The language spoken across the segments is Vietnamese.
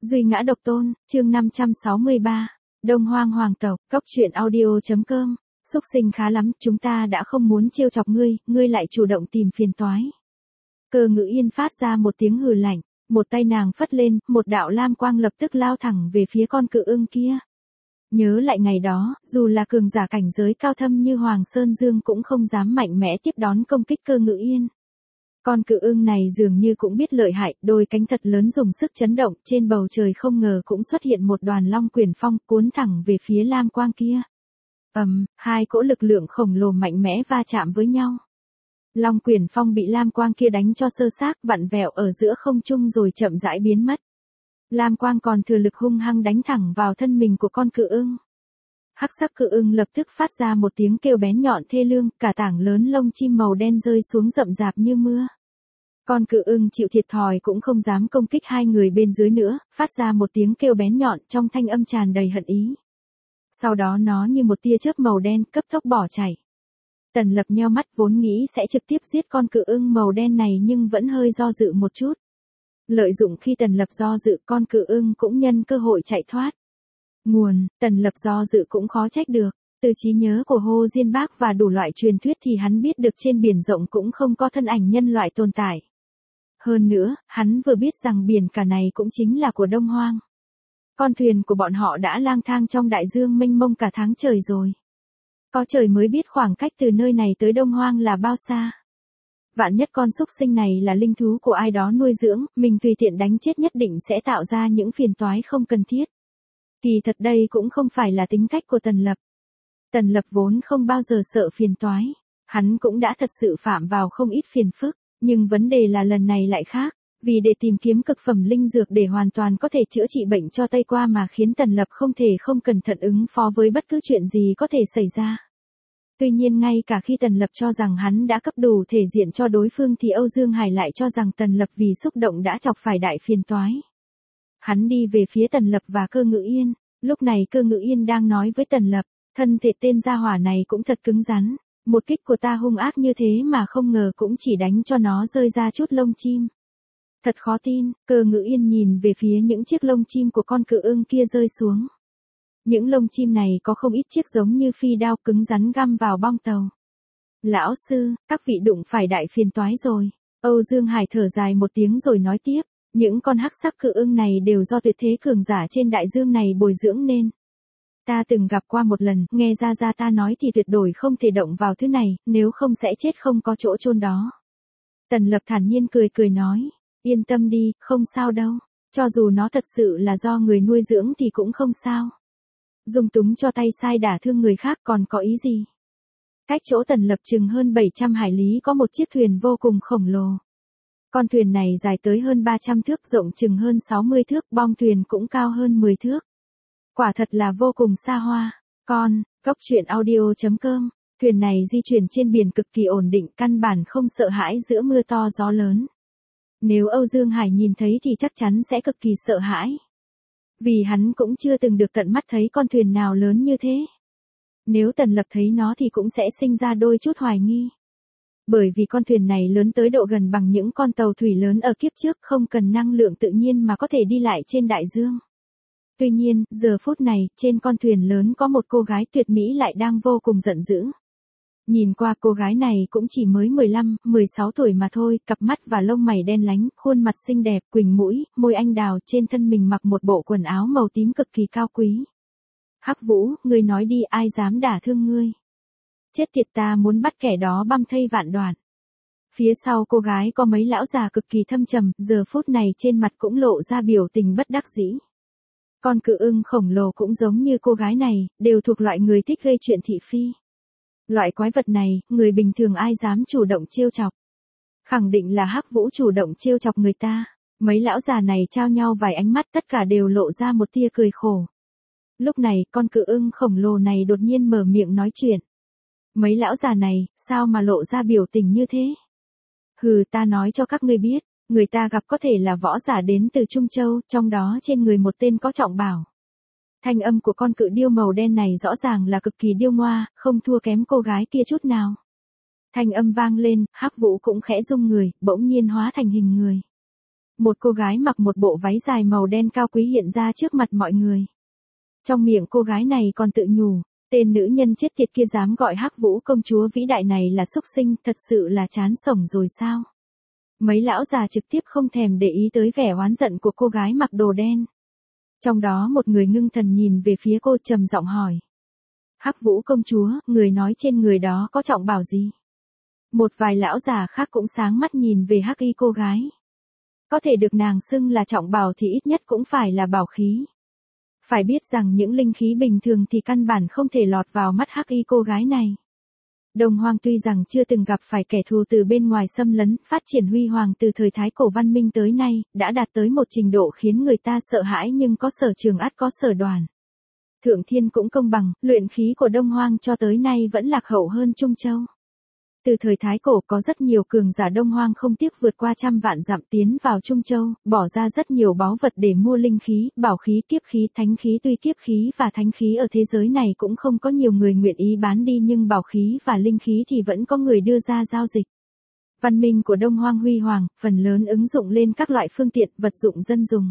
Duy ngã độc tôn, chương 563. Đông Hoang hoàng tộc, cốc truyện audio.com. Xúc sinh khá lắm, chúng ta đã không muốn trêu chọc ngươi, ngươi lại chủ động tìm phiền toái. Cơ Ngữ Yên phát ra một tiếng hừ lạnh, một tay nàng phất lên, một đạo lam quang lập tức lao thẳng về phía con cự ưng kia. Nhớ lại ngày đó, dù là cường giả cảnh giới cao thâm như Hoàng Sơn Dương cũng không dám mạnh mẽ tiếp đón công kích Cơ Ngữ Yên. Con cự ưng này dường như cũng biết lợi hại, đôi cánh thật lớn dùng sức chấn động, trên bầu trời không ngờ cũng xuất hiện một đoàn long quyển phong cuốn thẳng về phía lam quang kia. Hai cỗ lực lượng khổng lồ mạnh mẽ va chạm với nhau. Long quyển phong bị lam quang kia đánh cho sơ xác, vặn vẹo ở giữa không trung rồi chậm rãi biến mất. Lam quang còn thừa lực hung hăng đánh thẳng vào thân mình của con cự ưng. Hắc sắc cự ưng lập tức phát ra một tiếng kêu bén nhọn thê lương, cả tảng lớn lông chim màu đen rơi xuống rậm rạp như mưa. Con cự ưng chịu thiệt thòi cũng không dám công kích hai người bên dưới nữa, phát ra một tiếng kêu bén nhọn trong thanh âm tràn đầy hận ý. Sau đó nó như một tia chớp màu đen cấp tốc bỏ chạy. Tần Lập nheo mắt vốn nghĩ sẽ trực tiếp giết con cự ưng màu đen này nhưng vẫn hơi do dự một chút. Lợi dụng khi Tần Lập do dự, con cự ưng cũng nhân cơ hội chạy thoát. Tần Lập do dự cũng khó trách được. Từ trí nhớ của Hồ Diên Bác và đủ loại truyền thuyết thì hắn biết được trên biển rộng cũng không có thân ảnh nhân loại tồn tại. Hơn nữa, hắn vừa biết rằng biển cả này cũng chính là của Đông Hoang. Con thuyền của bọn họ đã lang thang trong đại dương mênh mông cả tháng trời rồi. Có trời mới biết khoảng cách từ nơi này tới Đông Hoang là bao xa. Vạn nhất con súc sinh này là linh thú của ai đó nuôi dưỡng, mình tùy tiện đánh chết nhất định sẽ tạo ra những phiền toái không cần thiết. Kỳ thật đây cũng không phải là tính cách của Tần Lập. Tần Lập vốn không bao giờ sợ phiền toái. Hắn cũng đã thật sự phạm vào không ít phiền phức, nhưng vấn đề là lần này lại khác. Vì để tìm kiếm cực phẩm linh dược để hoàn toàn có thể chữa trị bệnh cho Tây Qua mà khiến Tần Lập không thể không cẩn thận ứng phó với bất cứ chuyện gì có thể xảy ra. Tuy nhiên ngay cả khi Tần Lập cho rằng hắn đã cấp đủ thể diện cho đối phương thì Âu Dương Hải lại cho rằng Tần Lập vì xúc động đã chọc phải đại phiền toái. Hắn đi về phía Tần Lập và Cơ Ngữ Yên, lúc này Cơ Ngữ Yên đang nói với Tần Lập, thân thể tên gia hỏa này cũng thật cứng rắn, một kích của ta hung ác như thế mà không ngờ cũng chỉ đánh cho nó rơi ra chút lông chim. Thật khó tin, Cơ Ngữ Yên nhìn về phía những chiếc lông chim của con cự ưng kia rơi xuống. Những lông chim này có không ít chiếc giống như phi đao cứng rắn găm vào bong tàu. Lão sư, các vị đụng phải đại phiền toái rồi. Âu Dương Hải thở dài một tiếng rồi nói tiếp, những con hắc sắc cự ưng này đều do tuyệt thế cường giả trên đại dương này bồi dưỡng nên. Ta từng gặp qua một lần, nghe ra ta nói thì tuyệt đối không thể động vào thứ này, nếu không sẽ chết không có chỗ chôn đó. Tần Lập thản nhiên cười nói, yên tâm đi, không sao đâu, cho dù nó thật sự là do người nuôi dưỡng thì cũng không sao. Dung túng cho tay sai đả thương người khác còn có ý gì? Cách chỗ Tần Lập chừng hơn 700 hải lý có một chiếc thuyền vô cùng khổng lồ. Con thuyền này dài tới hơn 300 thước, rộng chừng hơn 60 thước, bong thuyền cũng cao hơn 10 thước. Quả thật là vô cùng xa hoa. Cốc truyện audio.com, thuyền này di chuyển trên biển cực kỳ ổn định, căn bản không sợ hãi giữa mưa to gió lớn. Nếu Âu Dương Hải nhìn thấy thì chắc chắn sẽ cực kỳ sợ hãi. Vì hắn cũng chưa từng được tận mắt thấy con thuyền nào lớn như thế. Nếu Tần Lập thấy nó thì cũng sẽ sinh ra đôi chút hoài nghi. Bởi vì con thuyền này lớn tới độ gần bằng những con tàu thủy lớn ở kiếp trước, không cần năng lượng tự nhiên mà có thể đi lại trên đại dương. Tuy nhiên, giờ phút này, trên con thuyền lớn có một cô gái tuyệt mỹ lại đang vô cùng giận dữ. Nhìn qua cô gái này cũng chỉ mới 15, 16 tuổi mà thôi, cặp mắt và lông mày đen lánh, khuôn mặt xinh đẹp, quỳnh mũi, môi anh đào, trên thân mình mặc một bộ quần áo màu tím cực kỳ cao quý. Hắc Vũ, ngươi nói đi, ai dám đả thương ngươi? Chết tiệt, ta muốn bắt kẻ đó băm thây vạn đoạn. Phía sau cô gái có mấy lão già cực kỳ thâm trầm, giờ phút này trên mặt cũng lộ ra biểu tình bất đắc dĩ. Con cự ưng khổng lồ cũng giống như cô gái này, đều thuộc loại người thích gây chuyện thị phi. Loại quái vật này, người bình thường ai dám chủ động trêu chọc. Khẳng định là Hắc Vũ chủ động trêu chọc người ta. Mấy lão già này trao nhau vài ánh mắt, tất cả đều lộ ra một tia cười khổ. Lúc này, con cự ưng khổng lồ này đột nhiên mở miệng nói chuyện. Mấy lão già này, sao mà lộ ra biểu tình như thế? Ta nói cho các ngươi biết, người ta gặp có thể là võ giả đến từ Trung Châu, trong đó trên người một tên có trọng bảo. Thanh âm của con cự điêu màu đen này rõ ràng là cực kỳ điêu ngoa, không thua kém cô gái kia chút nào. Thanh âm vang lên, Hắc Vũ cũng khẽ rung người, bỗng nhiên hóa thành hình người. Một cô gái mặc một bộ váy dài màu đen cao quý hiện ra trước mặt mọi người. Trong miệng cô gái này còn tự nhủ, tên nữ nhân chết tiệt kia dám gọi Hắc Vũ công chúa vĩ đại này là súc sinh, thật sự là chán sống rồi sao? Mấy lão già trực tiếp không thèm để ý tới vẻ oán giận của cô gái mặc đồ đen. Trong đó một người ngưng thần nhìn về phía cô trầm giọng hỏi. Hắc Vũ công chúa, người nói trên người đó có trọng bảo gì? Một vài lão già khác cũng sáng mắt nhìn về Hắc Y cô gái. Có thể được nàng xưng là trọng bảo thì ít nhất cũng phải là bảo khí. Phải biết rằng những linh khí bình thường thì căn bản không thể lọt vào mắt Hắc Y cô gái này. Đông Hoang tuy rằng chưa từng gặp phải kẻ thù từ bên ngoài xâm lấn, phát triển huy hoàng từ thời Thái Cổ văn minh tới nay, đã đạt tới một trình độ khiến người ta sợ hãi nhưng có sở trường ắt có sở đoàn. Thượng thiên cũng công bằng, luyện khí của Đông Hoang cho tới nay vẫn lạc hậu hơn Trung Châu. Từ thời Thái Cổ có rất nhiều cường giả Đông Hoang không tiếc vượt qua trăm vạn dặm tiến vào Trung Châu, bỏ ra rất nhiều báu vật để mua linh khí, bảo khí, kiếp khí, thánh khí. Tuy kiếp khí và thánh khí ở thế giới này cũng không có nhiều người nguyện ý bán đi nhưng bảo khí và linh khí thì vẫn có người đưa ra giao dịch. Văn minh của Đông Hoang huy hoàng, phần lớn ứng dụng lên các loại phương tiện, vật dụng dân dùng.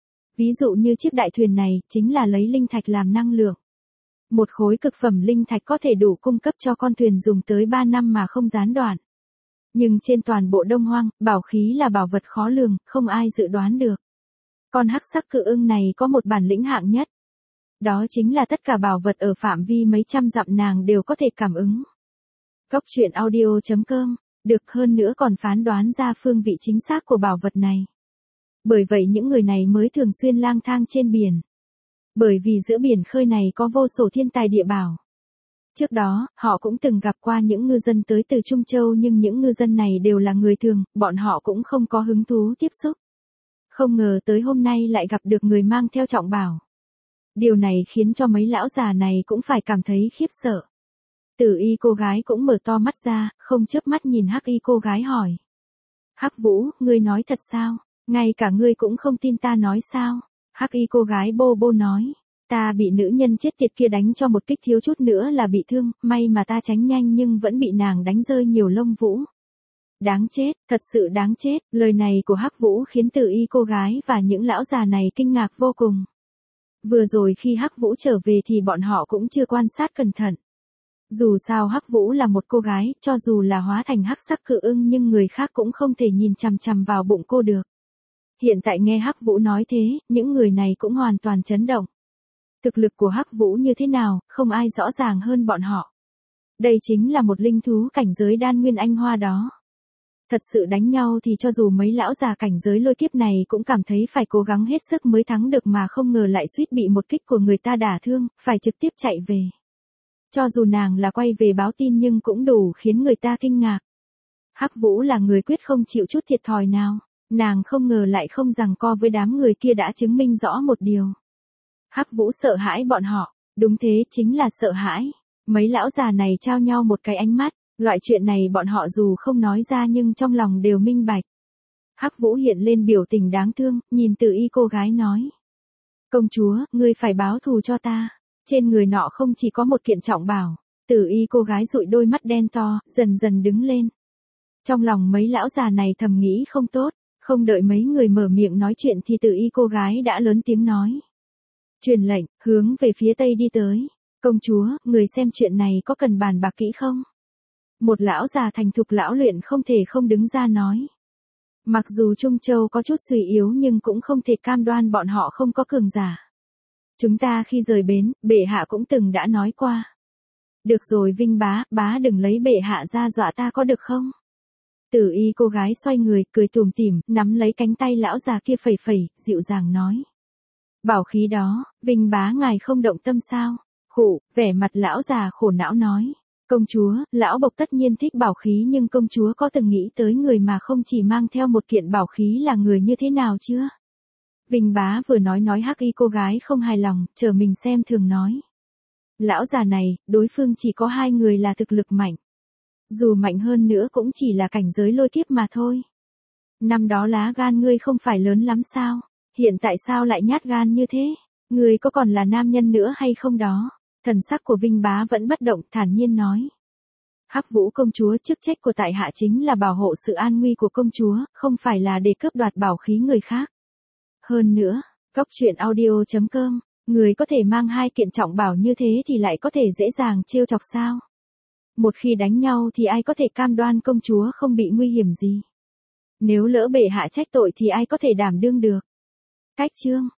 Ví dụ như chiếc đại thuyền này, chính là lấy linh thạch làm năng lượng. Một khối cực phẩm linh thạch có thể đủ cung cấp cho con thuyền dùng tới 3 năm mà không gián đoạn. Nhưng trên toàn bộ Đông Hoang, bảo khí là bảo vật khó lường, không ai dự đoán được. Con hắc sắc cự ưng này có một bản lĩnh hạng nhất. Đó chính là tất cả bảo vật ở phạm vi mấy trăm dặm nàng đều có thể cảm ứng. Cốc truyện audio.com, được hơn nữa còn phán đoán ra phương vị chính xác của bảo vật này. Bởi vậy những người này mới thường xuyên lang thang trên biển. Bởi vì giữa biển khơi này có vô số thiên tài địa bảo. Trước đó, họ cũng từng gặp qua những ngư dân tới từ Trung Châu nhưng những ngư dân này đều là người thường, bọn họ cũng không có hứng thú tiếp xúc. Không ngờ tới hôm nay lại gặp được người mang theo trọng bảo. Điều này khiến cho mấy lão già này cũng phải cảm thấy khiếp sợ. Tử Y cô gái cũng mở to mắt ra, không chớp mắt nhìn Hắc Y cô gái hỏi. Hắc Vũ, ngươi nói thật sao? Ngay cả ngươi cũng không tin ta nói sao? Hắc Y cô gái bô bô nói, ta bị nữ nhân chết tiệt kia đánh cho một kích thiếu chút nữa là bị thương, may mà ta tránh nhanh nhưng vẫn bị nàng đánh rơi nhiều lông vũ. Đáng chết, thật sự đáng chết, lời này của Hắc Vũ khiến Tử Y cô gái và những lão già này kinh ngạc vô cùng. Vừa rồi khi Hắc Vũ trở về thì bọn họ cũng chưa quan sát cẩn thận. Dù sao Hắc Vũ là một cô gái, cho dù là hóa thành hắc sắc cự ưng nhưng người khác cũng không thể nhìn chằm chằm vào bụng cô được. Hiện tại nghe Hắc Vũ nói thế, những người này cũng hoàn toàn chấn động. Thực lực của Hắc Vũ như thế nào, không ai rõ ràng hơn bọn họ. Đây chính là một linh thú cảnh giới đan nguyên anh hoa đó. Thật sự đánh nhau thì cho dù mấy lão già cảnh giới lôi kiếp này cũng cảm thấy phải cố gắng hết sức mới thắng được mà không ngờ lại suýt bị một kích của người ta đả thương, phải trực tiếp chạy về. Cho dù nàng là quay về báo tin nhưng cũng đủ khiến người ta kinh ngạc. Hắc Vũ là người quyết không chịu chút thiệt thòi nào. Nàng không ngờ lại không giằng co với đám người kia đã chứng minh rõ một điều. Hắc Vũ sợ hãi bọn họ, đúng thế chính là sợ hãi. Mấy lão già này trao nhau một cái ánh mắt, loại chuyện này bọn họ dù không nói ra nhưng trong lòng đều minh bạch. Hắc Vũ hiện lên biểu tình đáng thương, nhìn Tử Y cô gái nói. Công chúa, ngươi phải báo thù cho ta. Trên người nọ không chỉ có một kiện trọng bảo. Tử Y cô gái dụi đôi mắt đen to, dần dần đứng lên. Trong lòng mấy lão già này thầm nghĩ không tốt. Không đợi mấy người mở miệng nói chuyện thì Tử Y cô gái đã lớn tiếng nói. Truyền lệnh, hướng về phía tây đi tới. Công chúa, người xem chuyện này có cần bàn bạc kỹ không? Một lão già thành thục lão luyện không thể không đứng ra nói. Mặc dù Trung Châu có chút suy yếu nhưng cũng không thể cam đoan bọn họ không có cường giả. Chúng ta khi rời bến, bệ hạ cũng từng đã nói qua. Được rồi Vinh bá đừng lấy bệ hạ ra dọa ta có được không? Tử Y cô gái xoay người, cười tủm tỉm, nắm lấy cánh tay lão già kia phẩy phẩy, dịu dàng nói. Bảo khí đó, Vinh bá ngài không động tâm sao? Khụ, vẻ mặt lão già khổ não nói. Công chúa, lão bộc tất nhiên thích bảo khí nhưng công chúa có từng nghĩ tới người mà không chỉ mang theo một kiện bảo khí là người như thế nào chưa? Vinh bá vừa nói Hắc Y cô gái không hài lòng, chờ mình xem thường nói. Lão già này, đối phương chỉ có 2 người là thực lực mạnh. Dù mạnh hơn nữa cũng chỉ là cảnh giới lôi kiếp mà thôi. Năm đó lá gan ngươi không phải lớn lắm sao? Hiện tại sao lại nhát gan như thế? Ngươi có còn là nam nhân nữa hay không đó? Thần sắc của Vinh bá vẫn bất động, thản nhiên nói. Hắc Vũ công chúa, chức trách của tại hạ chính là bảo hộ sự an nguy của công chúa, không phải là để cướp đoạt bảo khí người khác. Hơn nữa, Cóc truyện audio.com, người có thể mang hai kiện trọng bảo như thế thì lại có thể dễ dàng trêu chọc sao? Một khi đánh nhau thì ai có thể cam đoan công chúa không bị nguy hiểm gì? Nếu lỡ bệ hạ trách tội thì ai có thể đảm đương được? Cách chương